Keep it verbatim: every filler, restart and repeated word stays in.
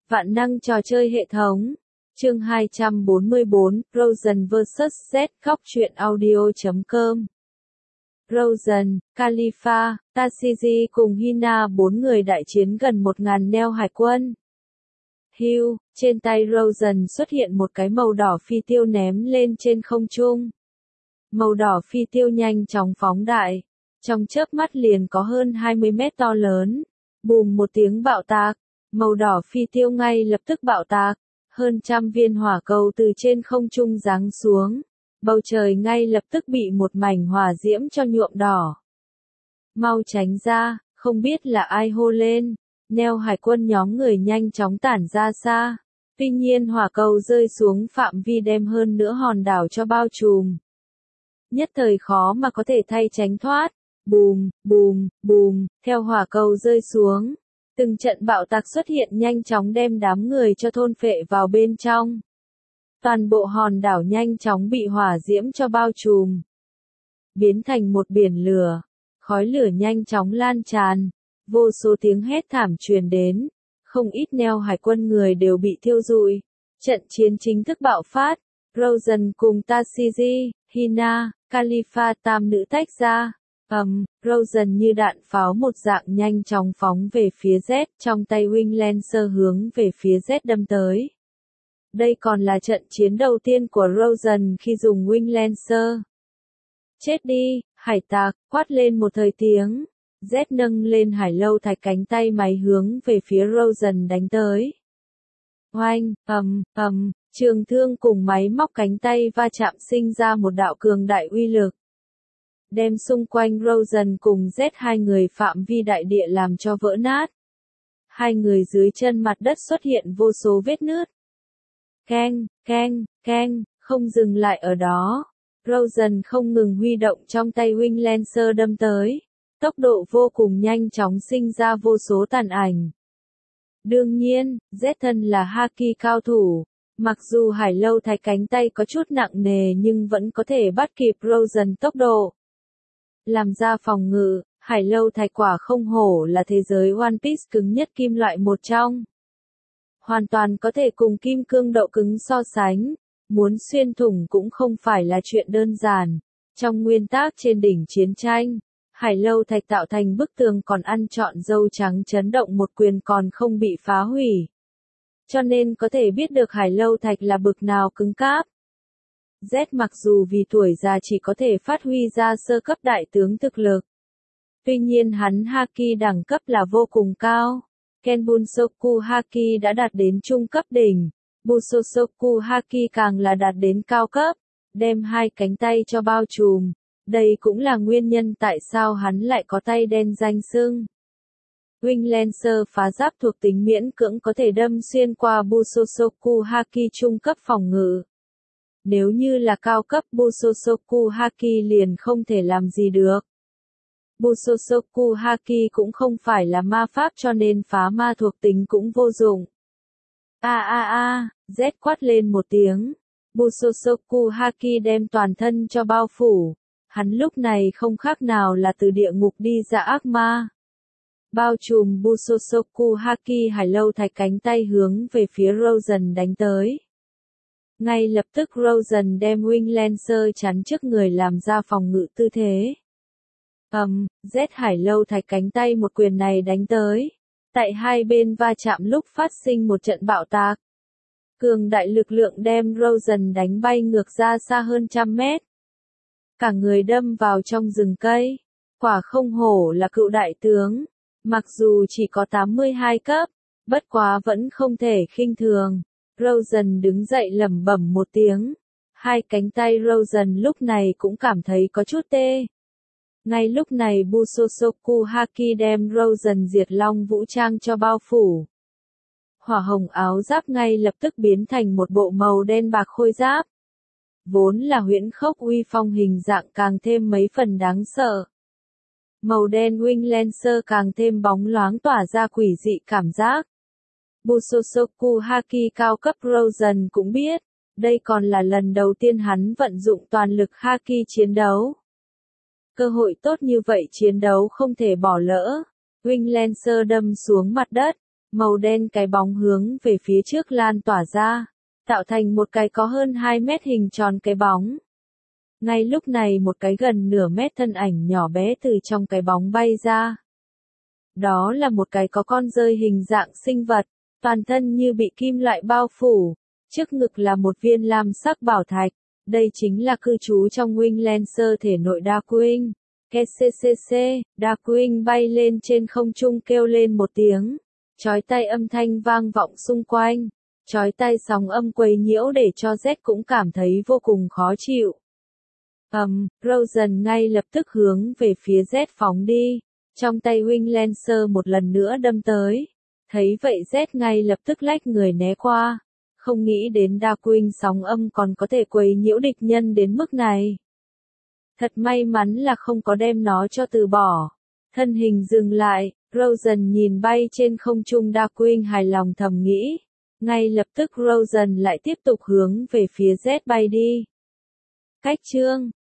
Vạn năng trò chơi hệ thống. Chương hai trăm bốn mươi bốn, Rosen versus. Z. Góc truyện audio chấm com. Rosen, Khalifa, Tashigi cùng Hina bốn người đại chiến gần một ngàn neo hải quân. Hugh, trên tay Rosen xuất hiện một cái màu đỏ phi tiêu ném lên trên không trung. Màu đỏ phi tiêu nhanh chóng phóng đại, trong chớp mắt liền có hơn hai mươi mét to lớn. Bùm một tiếng bạo tạc, màu đỏ phi tiêu ngay lập tức bạo tạc, hơn trăm viên hỏa cầu từ trên không trung giáng xuống, bầu trời ngay lập tức bị một mảnh hỏa diễm cho nhuộm đỏ. Mau tránh ra, không biết là ai hô lên, neo hải quân nhóm người nhanh chóng tản ra xa, tuy nhiên hỏa cầu rơi xuống phạm vi đem hơn nữa hòn đảo cho bao trùm. Nhất thời khó mà có thể thay tránh thoát, bùm, bùm, bùm, theo hỏa cầu rơi xuống. Từng trận bạo tạc xuất hiện nhanh chóng đem đám người cho thôn phệ vào bên trong. Toàn bộ hòn đảo nhanh chóng bị hỏa diễm cho bao trùm, biến thành một biển lửa, khói lửa nhanh chóng lan tràn, vô số tiếng hét thảm truyền đến, không ít neo hải quân người đều bị thiêu rụi. Trận chiến chính thức bạo phát, Rosen cùng Tashigi, Hina, Khalifa tam nữ tách ra. Ầm, um, Rosen như đạn pháo một dạng nhanh chóng phóng về phía Z, trong tay Wing Lancer hướng về phía Z đâm tới. Đây còn là trận chiến đầu tiên của Rosen khi dùng Wing Lancer. Chết đi, hải tặc, quát lên một thời tiếng. Z nâng lên hải lâu thạch cánh tay máy hướng về phía Rosen đánh tới. Oanh, ầm, ầm, trường thương cùng máy móc cánh tay va chạm sinh ra một đạo cường đại uy lực, đem xung quanh Rosen cùng Z hai người phạm vi đại địa làm cho vỡ nát. Hai người dưới chân mặt đất xuất hiện vô số vết nứt. Keng, keng, keng, không dừng lại ở đó. Rosen không ngừng huy động trong tay Wing Lancer đâm tới. Tốc độ vô cùng nhanh chóng sinh ra vô số tàn ảnh. Đương nhiên, Z thân là Haki cao thủ. Mặc dù hải lâu thạch cánh tay có chút nặng nề nhưng vẫn có thể bắt kịp Rosen tốc độ. Làm ra phòng ngự, hải lâu thạch quả không hổ là thế giới One Piece cứng nhất kim loại một trong. Hoàn toàn có thể cùng kim cương độ cứng so sánh, muốn xuyên thủng cũng không phải là chuyện đơn giản. Trong nguyên tắc trên đỉnh chiến tranh, hải lâu thạch tạo thành bức tường còn ăn trọn dâu trắng chấn động một quyền còn không bị phá hủy. Cho nên có thể biết được hải lâu thạch là bực nào cứng cáp. Z mặc dù vì tuổi già chỉ có thể phát huy ra sơ cấp đại tướng thực lực. Tuy nhiên hắn Haki đẳng cấp là vô cùng cao. Kenbunsoku Haki đã đạt đến trung cấp đỉnh. Busosoku Haki càng là đạt đến cao cấp, đem hai cánh tay cho bao trùm. Đây cũng là nguyên nhân tại sao hắn lại có tay đen danh xưng. Wing Lancer phá giáp thuộc tính miễn cưỡng có thể đâm xuyên qua Busosoku Haki trung cấp phòng ngự. Nếu như là cao cấp Busosoku Haki liền không thể làm gì được. Busosoku Haki cũng không phải là ma pháp cho nên phá ma thuộc tính cũng vô dụng. A a a, Z quát lên một tiếng. Busosoku Haki đem toàn thân cho bao phủ. Hắn lúc này không khác nào là từ địa ngục đi ra ác ma. Bao trùm Busosoku Haki hải lâu thạch cánh tay hướng về phía Rosen đánh tới. Ngay lập tức Rosen đem Wing Lancer chắn trước người làm ra phòng ngự tư thế. Ầm, um, Z hải lâu thạch cánh tay một quyền này đánh tới. Tại hai bên va chạm lúc phát sinh một trận bạo tạc. Cường đại lực lượng đem Rosen đánh bay ngược ra xa hơn trăm mét. Cả người đâm vào trong rừng cây. Quả không hổ là cựu đại tướng. Mặc dù chỉ có tám mươi hai cấp, bất quá vẫn không thể khinh thường. Rosen đứng dậy lẩm bẩm một tiếng. Hai cánh tay Rosen lúc này cũng cảm thấy có chút tê. Ngay lúc này Busosoku Haki đem Rosen diệt long vũ trang cho bao phủ. Hỏa hồng áo giáp ngay lập tức biến thành một bộ màu đen bạc khôi giáp. Vốn là huyễn khốc uy phong hình dạng càng thêm mấy phần đáng sợ. Màu đen Wing Lancer càng thêm bóng loáng tỏa ra quỷ dị cảm giác. Busosoku Haki cao cấp Rosen cũng biết, đây còn là lần đầu tiên hắn vận dụng toàn lực Haki chiến đấu. Cơ hội tốt như vậy chiến đấu không thể bỏ lỡ. Wing Lancer đâm xuống mặt đất, Màu đen cái bóng hướng về phía trước lan tỏa ra, tạo thành một cái có hơn hai mét hình tròn cái bóng. Ngay lúc này một cái gần nửa mét thân ảnh nhỏ bé từ trong cái bóng bay ra. Đó là một cái có con dơi hình dạng sinh vật, toàn thân như bị kim loại bao phủ, trước ngực là một viên lam sắc bảo thạch. Đây chính là cư trú trong Winglancer thể nội Darkwing. ca xê xê xê, Darkwing bay lên trên không trung kêu lên một tiếng. Chói tai âm thanh vang vọng xung quanh. Chói tai sóng âm quấy nhiễu để cho Z cũng cảm thấy vô cùng khó chịu. Ầm, um, Rosen ngay lập tức hướng về phía Z phóng đi. Trong tay Winglancer một lần nữa đâm tới. Thấy vậy Z ngay lập tức lách người né qua. Không nghĩ đến Darkwing sóng âm còn có thể quấy nhiễu địch nhân đến mức này. Thật may mắn là không có đem nó cho từ bỏ. Thân hình dừng lại, Rosen nhìn bay trên không trung Darkwing hài lòng thầm nghĩ. Ngay lập tức Rosen lại tiếp tục hướng về phía Z bay đi. Cách chương